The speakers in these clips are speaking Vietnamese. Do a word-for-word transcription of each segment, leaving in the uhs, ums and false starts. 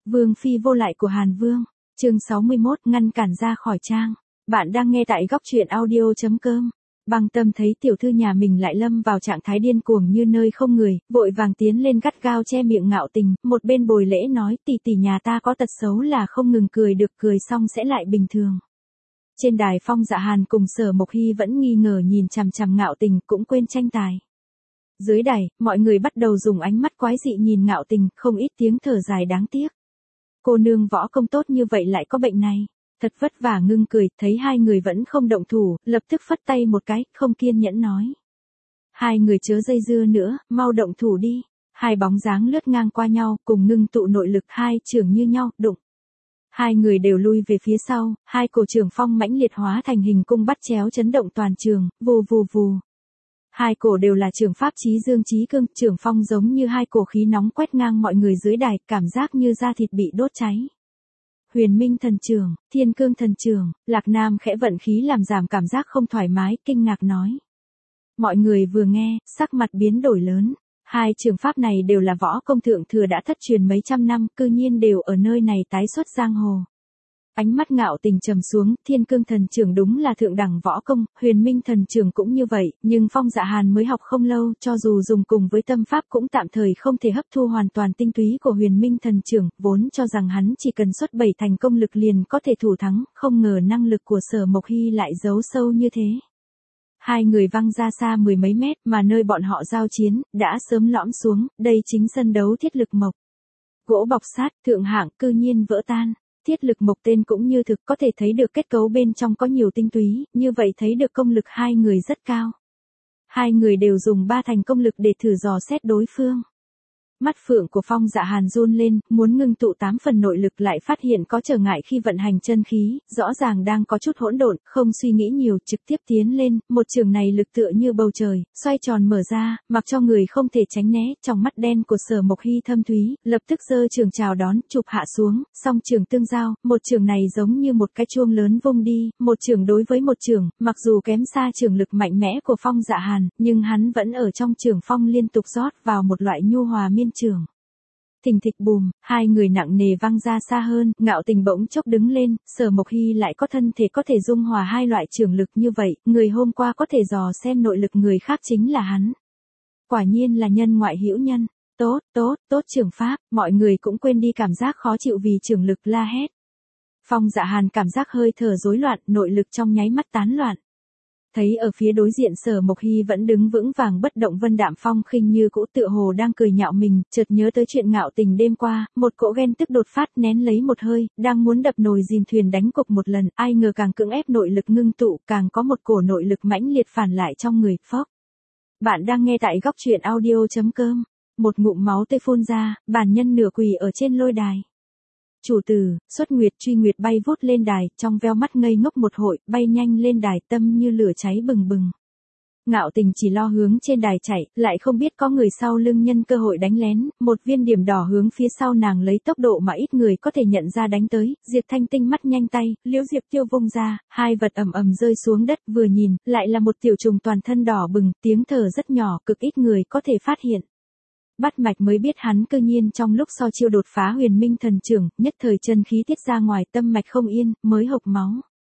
Vương phi vô lại của Hàn Vương, chương sáu mươi mốt, ngăn cản ra khỏi trang. Bạn đang nghe tại góc truyện audio chấm com. Băng Tâm thấy tiểu thư nhà mình lại lâm vào trạng thái điên cuồng như nơi không người, vội vàng tiến lên gắt gao che miệng Ngạo Tình, một bên bồi lễ nói tỷ tỷ nhà ta có tật xấu là không ngừng cười được, cười xong sẽ lại bình thường. Trên đài Phong Dạ Hàn cùng Sở Mộc Hy vẫn nghi ngờ nhìn chằm chằm Ngạo Tình, cũng quên tranh tài. Dưới đài, mọi người bắt đầu dùng ánh mắt quái dị nhìn Ngạo Tình, không ít tiếng thở dài đáng tiếc. Cô nương võ công tốt như vậy lại có bệnh này. Thật vất vả ngưng cười, thấy hai người vẫn không động thủ, lập tức phất tay một cái, không kiên nhẫn nói. Hai người chớ dây dưa nữa, mau động thủ đi. Hai bóng dáng lướt ngang qua nhau, cùng ngưng tụ nội lực, hai trường như nhau, đụng. Hai người đều lui về phía sau, hai cổ trường phong mãnh liệt hóa thành hình cung bắt chéo chấn động toàn trường, vù vù vù. Hai cổ đều là trường pháp chí dương chí cương, trường phong giống như hai cổ khí nóng quét ngang mọi người dưới đài, cảm giác như da thịt bị đốt cháy. Huyền Minh thần trường, Thiên Cương thần trường, Lạc Nam khẽ vận khí làm giảm cảm giác không thoải mái, kinh ngạc nói. Mọi người vừa nghe, sắc mặt biến đổi lớn. Hai trường pháp này đều là võ công thượng thừa đã thất truyền mấy trăm năm, cư nhiên đều ở nơi này tái xuất giang hồ. Ánh mắt Ngạo Tình trầm xuống, Thiên Cương thần trường đúng là thượng đẳng võ công, Huyền Minh thần trường cũng như vậy, nhưng Phong Dạ Hàn mới học không lâu, cho dù dùng cùng với tâm pháp cũng tạm thời không thể hấp thu hoàn toàn tinh túy của Huyền Minh thần trường, vốn cho rằng hắn chỉ cần xuất bảy thành công lực liền có thể thủ thắng, không ngờ năng lực của Sở Mộc Hy lại giấu sâu như thế. Hai người văng ra xa mười mấy mét, mà nơi bọn họ giao chiến, đã sớm lõm xuống, đây chính sân đấu thiết lực mộc. Gỗ bọc sát, thượng hạng, cư nhiên vỡ tan. Thiết lực mộc tên cũng như thực, có thể thấy được kết cấu bên trong có nhiều tinh túy, như vậy thấy được công lực hai người rất cao. Hai người đều dùng ba thành công lực để thử dò xét đối phương. Mắt phượng của Phong Dạ Hàn run lên, muốn ngưng tụ tám phần nội lực lại phát hiện có trở ngại khi vận hành chân khí, rõ ràng đang có chút hỗn độn, không suy nghĩ nhiều, trực tiếp tiến lên, một trường này lực tựa như bầu trời, xoay tròn mở ra, mặc cho người không thể tránh né, trong mắt đen của Sở Mộc Hy thâm thúy, lập tức giơ trường chào đón, chụp hạ xuống, song trường tương giao, một trường này giống như một cái chuông lớn vung đi, một trường đối với một trường, mặc dù kém xa trường lực mạnh mẽ của Phong Dạ Hàn, nhưng hắn vẫn ở trong trường phong liên tục rót vào một loại nhu hòa miên trường. Thình thịch bùm, hai người nặng nề văng ra xa hơn, Ngạo Tình bỗng chốc đứng lên, Sở Mộc Hy lại có thân thể có thể dung hòa hai loại trường lực như vậy, người hôm qua có thể dò xem nội lực người khác chính là hắn. Quả nhiên là nhân ngoại hữu nhân, tốt, tốt, tốt trường pháp, mọi người cũng quên đi cảm giác khó chịu vì trường lực la hét. Phong Dạ Hàn cảm giác hơi thở rối loạn, nội lực trong nháy mắt tán loạn. Thấy ở phía đối diện Sở Mộc Hy vẫn đứng vững vàng bất động, Vân Đạm Phong khinh như cũ tựa hồ đang cười nhạo mình, chợt nhớ tới chuyện Ngạo Tình đêm qua, một cỗ ghen tức đột phát nén lấy một hơi, đang muốn đập nồi dìm thuyền đánh cục một lần, ai ngờ càng cưỡng ép nội lực ngưng tụ, càng có một cổ nội lực mãnh liệt phản lại trong người, phốc. Bạn đang nghe tại góc truyện audio chấm com, một ngụm máu tươi phun ra, bản nhân nửa quỳ ở trên lôi đài. Chủ tử, Xuất Nguyệt Truy Nguyệt bay vút lên đài, trong veo mắt ngây ngốc một hội, bay nhanh lên đài, tâm như lửa cháy bừng bừng. Ngạo Tình chỉ lo hướng trên đài chạy, lại không biết có người sau lưng nhân cơ hội đánh lén, một viên điểm đỏ hướng phía sau nàng lấy tốc độ mà ít người có thể nhận ra đánh tới, Diệp Thanh Tinh mắt nhanh tay, liễu diệp tiêu vung ra, hai vật ầm ầm rơi xuống đất, vừa nhìn, lại là một tiểu trùng toàn thân đỏ bừng, tiếng thở rất nhỏ, cực ít người có thể phát hiện. Bắt mạch mới biết hắn cư nhiên trong lúc so chiêu đột phá Huyền Minh thần trưởng, nhất thời chân khí tiết ra ngoài, tâm mạch không yên, mới hộc máu.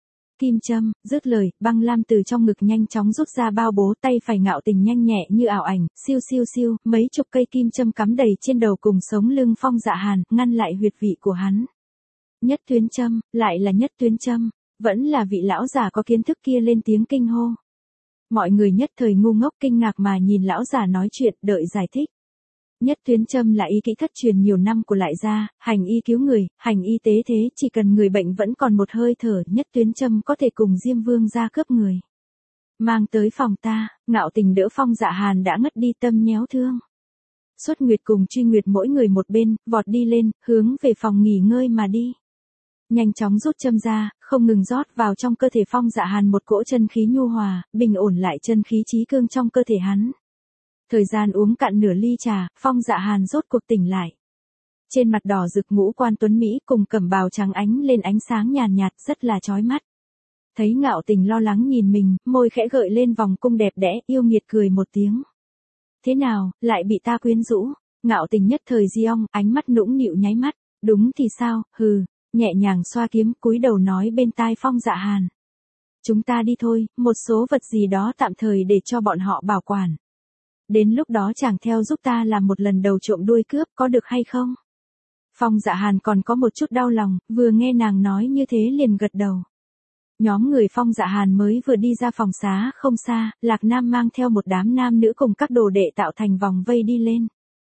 Kim châm, dứt lời, Băng Lam từ trong ngực nhanh chóng rút ra bao bố, tay phải Ngạo Tình nhanh nhẹ như ảo ảnh, siêu siêu siêu, mấy chục cây kim châm cắm đầy trên đầu cùng sống lưng Phong Dạ Hàn, ngăn lại huyệt vị của hắn. Nhất tuyến châm, lại là nhất tuyến châm, vẫn là vị lão già có kiến thức kia lên tiếng kinh hô. Mọi người nhất thời ngu ngốc kinh ngạc mà nhìn lão già nói chuyện, đợi giải thích. Nhất tuyến châm là y kỹ thất truyền nhiều năm của Lại gia, hành y cứu người, hành y tế thế, chỉ cần người bệnh vẫn còn một hơi thở, nhất tuyến châm có thể cùng Diêm Vương gia cướp người. Mang tới phòng ta, Ngạo Tình đỡ Phong Dạ Hàn đã ngất đi, tâm nhéo thương. Xuất Nguyệt cùng Truy Nguyệt mỗi người một bên, vọt đi lên, hướng về phòng nghỉ ngơi mà đi. Nhanh chóng rút châm ra, không ngừng rót vào trong cơ thể Phong Dạ Hàn một cỗ chân khí nhu hòa, bình ổn lại chân khí chí cương trong cơ thể hắn. Thời gian uống cạn nửa ly trà, Phong Dạ Hàn rốt cuộc tỉnh lại. Trên mặt đỏ rực ngũ quan tuấn Mỹ cùng cẩm bào trắng ánh lên ánh sáng nhàn nhạt, rất là chói mắt. Thấy Ngạo Tình lo lắng nhìn mình, môi khẽ gợi lên vòng cung đẹp đẽ, yêu nghiệt cười một tiếng. Thế nào, lại bị ta quyến rũ? Ngạo Tình nhất thời di ong, ánh mắt nũng nịu nháy mắt. Đúng thì sao, hừ, nhẹ nhàng xoa kiếm cúi đầu nói bên tai Phong Dạ Hàn. Chúng ta đi thôi, một số vật gì đó tạm thời để cho bọn họ bảo quản. Đến lúc đó chàng theo giúp ta làm một lần đầu trộm đuôi cướp có được hay không? Phong Dạ Hàn còn có một chút đau lòng, vừa nghe nàng nói như thế liền gật đầu. Nhóm người Phong Dạ Hàn mới vừa đi ra phòng xá không xa, Lạc Nam mang theo một đám nam nữ cùng các đồ đệ tạo thành vòng vây đi lên.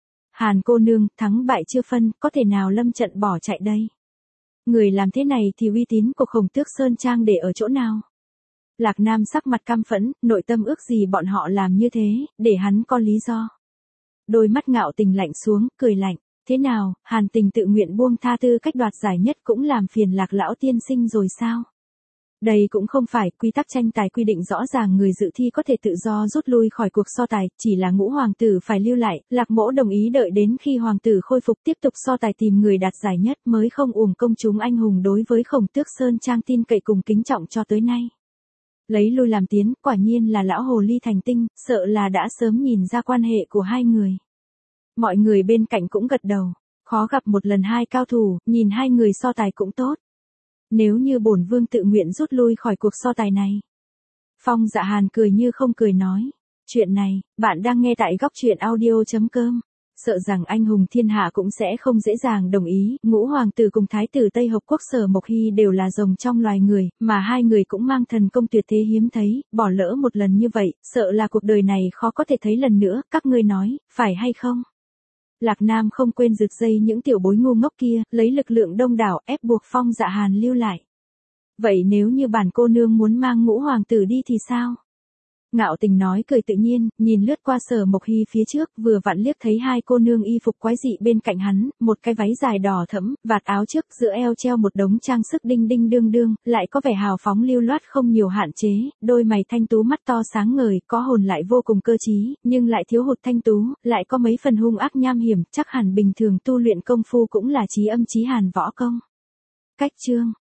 Hàn cô nương, thắng bại chưa phân, có thể nào lâm trận bỏ chạy đây? Người làm thế này thì uy tín của Khổng Tước Sơn Trang để ở chỗ nào? Lạc Nam sắc mặt căm phẫn, nội tâm ước gì bọn họ làm như thế, để hắn có lý do. Đôi mắt Ngạo Tình lạnh xuống, cười lạnh. Thế nào, Hàn Tình tự nguyện buông tha tư cách đoạt giải nhất cũng làm phiền Lạc lão tiên sinh rồi sao? Đây cũng không phải, quy tắc tranh tài quy định rõ ràng người dự thi có thể tự do rút lui khỏi cuộc so tài, chỉ là Ngũ hoàng tử phải lưu lại, Lạc mỗ đồng ý đợi đến khi hoàng tử khôi phục tiếp tục so tài tìm người đạt giải nhất mới không uổng công chúng anh hùng đối với Khổng Tước Sơn Trang tin cậy cùng kính trọng cho tới nay. Lấy lui làm tiến, quả nhiên là lão hồ ly thành tinh, sợ là đã sớm nhìn ra quan hệ của hai người. Mọi người bên cạnh cũng gật đầu, khó gặp một lần hai cao thủ, nhìn hai người so tài cũng tốt. Nếu như bổn vương tự nguyện rút lui khỏi cuộc so tài này. Phong Dạ Hàn cười như không cười nói. Chuyện này, bạn đang nghe tại góc truyện audio chấm com. Sợ rằng anh hùng thiên hạ cũng sẽ không dễ dàng đồng ý, Ngũ hoàng tử cùng thái tử Tây Hộc Quốc Sở Mộc Hy đều là rồng trong loài người, mà hai người cũng mang thần công tuyệt thế hiếm thấy, bỏ lỡ một lần như vậy, sợ là cuộc đời này khó có thể thấy lần nữa, các ngươi nói, phải hay không? Lạc Nam không quên rực dây những tiểu bối ngu ngốc kia, lấy lực lượng đông đảo ép buộc Phong Dạ Hàn lưu lại. Vậy nếu như bản cô nương muốn mang Ngũ hoàng tử đi thì sao? Ngạo Tình nói cười tự nhiên, nhìn lướt qua Sở Mộc Hy phía trước, vừa vặn liếc thấy hai cô nương y phục quái dị bên cạnh hắn, một cái váy dài đỏ thẫm, vạt áo trước giữa eo treo một đống trang sức đinh đinh đương đương, lại có vẻ hào phóng lưu loát không nhiều hạn chế, đôi mày thanh tú mắt to sáng ngời, có hồn lại vô cùng cơ trí, nhưng lại thiếu hụt thanh tú, lại có mấy phần hung ác nham hiểm, chắc hẳn bình thường tu luyện công phu cũng là chí âm chí hàn võ công. Cách chương